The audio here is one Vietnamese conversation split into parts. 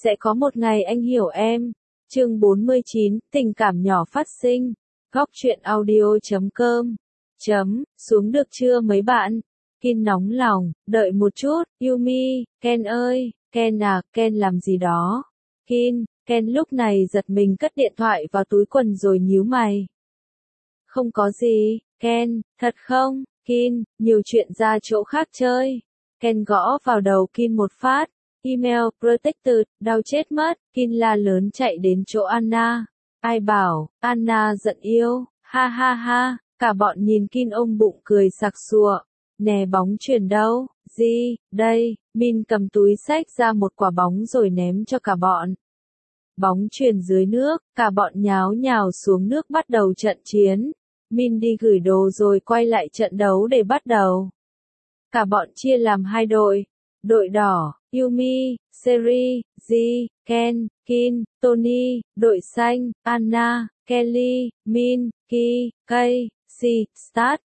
Sẽ có một ngày anh hiểu em. Chương 49, tình cảm nhỏ phát sinh. Góc truyện audio.com. Xuống được chưa mấy bạn? Kin nóng lòng, đợi một chút, Yumi, Ken ơi, Ken à, Ken làm gì đó? Ken lúc này giật mình cất điện thoại vào túi quần rồi nhíu mày. Không có gì, Ken, thật không? Kin, nhiều chuyện ra chỗ khác chơi. Ken gõ vào đầu Kin một phát. Email, protected, đau chết mất. Kin la lớn chạy đến chỗ Anna. Ai bảo, Anna giận yêu, ha ha ha. Cả bọn nhìn Kin ôm bụng cười sặc sụa. Nè bóng chuyền đâu? Gì, đây, Min cầm túi xách ra một quả bóng rồi ném cho cả bọn. Bóng chuyền dưới nước, cả bọn nháo nhào xuống nước bắt đầu trận chiến. Min đi gửi đồ rồi quay lại trận đấu để bắt đầu. Cả bọn chia làm hai đội. Đội đỏ, Yumi, Seri, Ji, Ken, Kin, Tony. Đội xanh, Anna, Kelly, Min, Ki, Kay, Si, Start.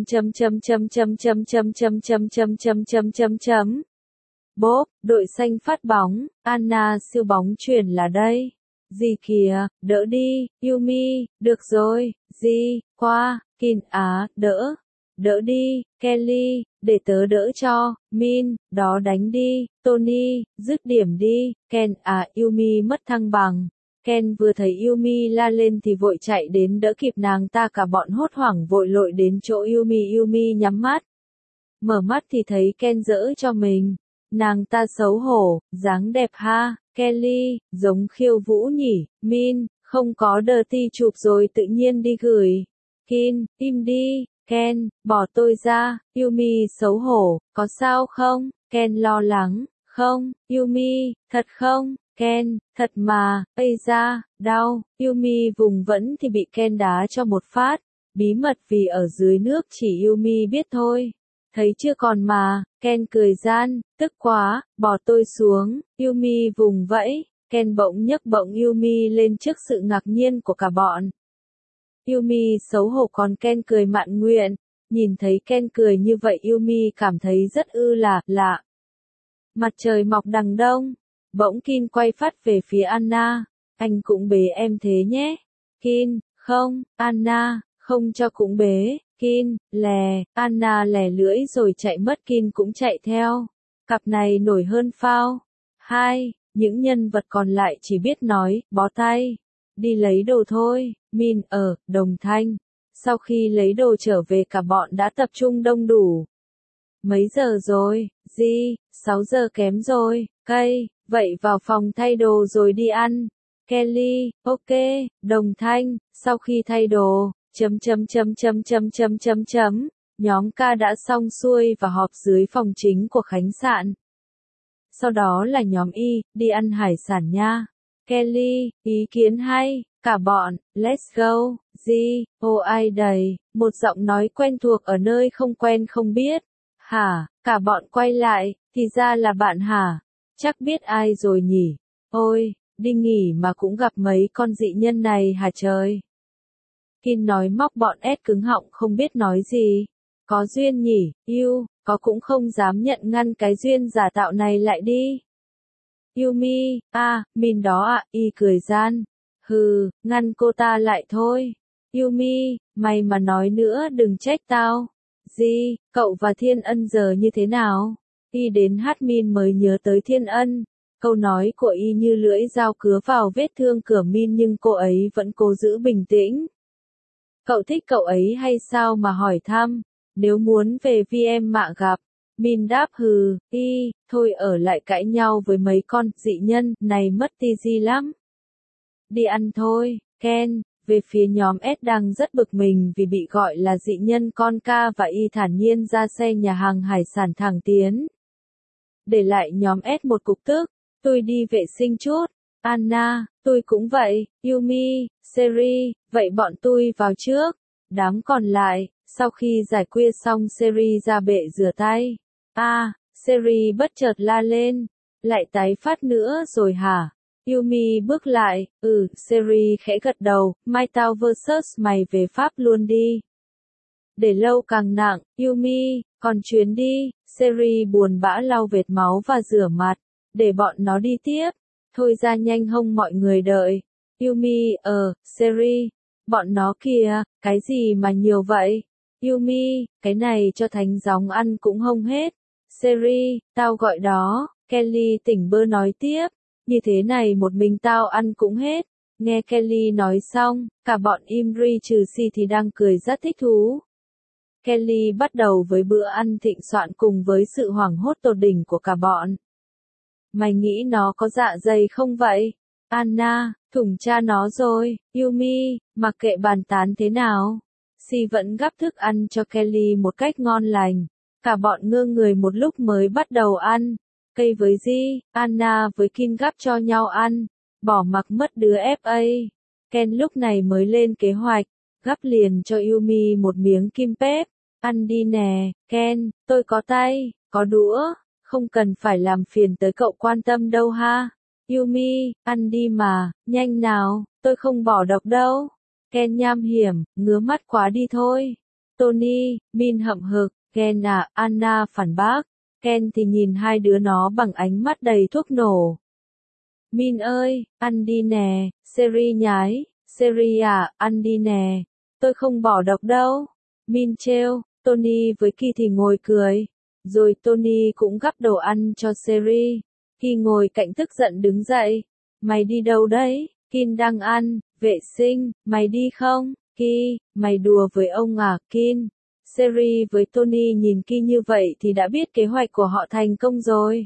Bob, đội xanh phát bóng, Anna siêu bóng chuyền là đây. Gì kìa, đỡ đi, Yumi, được rồi, Ji, qua, Kin đỡ đi, Kelly, để tớ đỡ cho, Min, đó đánh đi, Tony, dứt điểm đi, Ken Yumi mất thăng bằng. Ken vừa thấy Yumi la lên thì vội chạy đến đỡ kịp nàng ta, cả bọn hốt hoảng vội lội đến chỗ Yumi nhắm mắt. Mở mắt thì thấy Ken giỡn cho mình. Nàng ta xấu hổ, dáng đẹp ha, Kelly, giống khiêu vũ nhỉ, Min, không có dirty chụp rồi tự nhiên đi gửi. Kin, im đi, Ken, bỏ tôi ra, Yumi xấu hổ, có sao không? Ken lo lắng, không, Yumi, thật không? Ken, thật mà, ây da, đau, Yumi vùng vẫy thì bị Ken đá cho một phát, bí mật vì ở dưới nước chỉ Yumi biết thôi. Thấy chưa còn mà, Ken cười gian, tức quá, bỏ tôi xuống, Yumi vùng vẫy, Ken bỗng nhấc bổng Yumi lên trước sự ngạc nhiên của cả bọn. Yumi xấu hổ còn Ken cười mạn nguyện, nhìn thấy Ken cười như vậy Yumi cảm thấy rất lạ. Mặt trời mọc đằng đông, bỗng Kin quay phát về phía Anna, anh cũng bế em thế nhé. Kin, không, Anna, không cho cũng bế. Kin, Anna lè lưỡi rồi chạy mất, Kin cũng chạy theo. Cặp này nổi hơn phao. Những nhân vật còn lại chỉ biết nói, bó tay. Đi lấy đồ thôi, Min ở, Đồng Thanh. Sau khi lấy đồ trở về cả bọn đã tập trung đông đủ. Mấy giờ rồi, Ji, 6 giờ kém rồi, Kay, vậy vào phòng thay đồ rồi đi ăn. Kelly, ok, Đồng Thanh, sau khi thay đồ. Nhóm K đã xong xuôi và họp dưới phòng chính của khách sạn. Sau đó là nhóm Y, đi ăn hải sản nha. Kelly, ý kiến hay, cả bọn, let's go, Ji, ai đầy, một giọng nói quen thuộc ở nơi không quen không biết. Hả, cả bọn quay lại, thì ra là bạn hả? Chắc biết ai rồi nhỉ? Ôi, đi nghỉ mà cũng gặp mấy con dị nhân này hả trời? Kin nói móc bọn S cứng họng không biết nói gì. Có duyên nhỉ, có cũng không dám nhận ngăn cái duyên giả tạo này lại đi. Yumi, Min đó Y cười gian. Ngăn cô ta lại thôi. Yumi, mày mà nói nữa đừng trách tao. Ji, cậu và Thiên Ân giờ như thế nào? Y đến hát Min mới nhớ tới Thiên Ân. Câu nói của Y như lưỡi dao cứa vào vết thương cửa Min nhưng cô ấy vẫn cố giữ bình tĩnh. Cậu thích cậu ấy hay sao mà hỏi thăm? Nếu muốn về VM mạ gặp. Min đáp thôi ở lại cãi nhau với mấy con dị nhân này mất ti lắm. Đi ăn thôi, Ken. Về phía nhóm S đang rất bực mình vì bị gọi là dị nhân, con K và Y thản nhiên ra xe nhà hàng hải sản thẳng tiến. Để lại nhóm S một cục tức, tôi đi vệ sinh chút. Anna, tôi cũng vậy, Yumi, Seri, vậy bọn tôi vào trước. Đám còn lại, sau khi giải quyết xong Seri ra bệ rửa tay. Seri bất chợt la lên, lại tái phát nữa rồi hả? Yumi bước lại, Seri khẽ gật đầu, mai tao versus mày về Pháp luôn đi. Để lâu càng nặng, Yumi, còn chuyến đi, Seri buồn bã lau vệt máu và rửa mặt, để bọn nó đi tiếp. Thôi ra nhanh hông mọi người đợi. Yumi, Seri, bọn nó kìa, cái gì mà nhiều vậy? Yumi, cái này cho thánh gióng ăn cũng hông hết. Seri, tao gọi đó, Kelly tỉnh bơ nói tiếp, như thế này một mình tao ăn cũng hết. Nghe Kelly nói xong, cả bọn Imri trừ Si thì đang cười rất thích thú. Kelly bắt đầu với bữa ăn thịnh soạn cùng với sự hoảng hốt tột đỉnh của cả bọn. Mày nghĩ nó có dạ dày không vậy? Anna, thủng cha nó rồi. Yumi, mặc kệ bàn tán thế nào. Si vẫn gắp thức ăn cho Kelly một cách ngon lành. Cả bọn ngơ người một lúc mới bắt đầu ăn. Cây với Di, Anna với Kin gắp cho nhau ăn. Bỏ mặc mất đứa FA. Ken lúc này mới lên kế hoạch. Gắp liền cho Yumi một miếng kim pép. Ăn đi nè, Ken, tôi có tay, có đũa. Không cần phải làm phiền tới cậu quan tâm đâu ha. Yumi, ăn đi mà, nhanh nào, tôi không bỏ độc đâu. Ken nham hiểm, ngứa mắt quá đi thôi. Tony, Min hậm hực, Ken à, Anna phản bác. Ken thì nhìn hai đứa nó bằng ánh mắt đầy thuốc nổ. Min ơi, ăn đi nè, Seri nhái, Seri à, ăn đi nè, tôi không bỏ độc đâu. Min trêu, Tony với Ki thì ngồi cười. Rồi Tony cũng gắp đồ ăn cho Seri. Ki ngồi cạnh tức giận đứng dậy. Mày đi đâu đấy? Kin đang ăn, vệ sinh, mày đi không? Ki, mày đùa với ông à, Kin? Seri với Tony nhìn Ki như vậy thì đã biết kế hoạch của họ thành công rồi.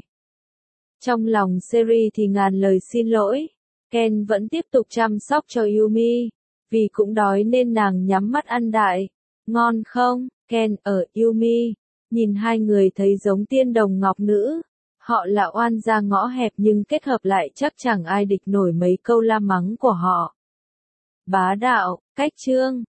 Trong lòng Seri thì ngàn lời xin lỗi. Ken vẫn tiếp tục chăm sóc cho Yumi. Vì cũng đói nên nàng nhắm mắt ăn đại. Ngon không? Ken ở Yumi. Nhìn hai người thấy giống tiên đồng ngọc nữ. Họ là oan gia ngõ hẹp nhưng kết hợp lại chắc chẳng ai địch nổi mấy câu la mắng của họ. Bá đạo, cách chương.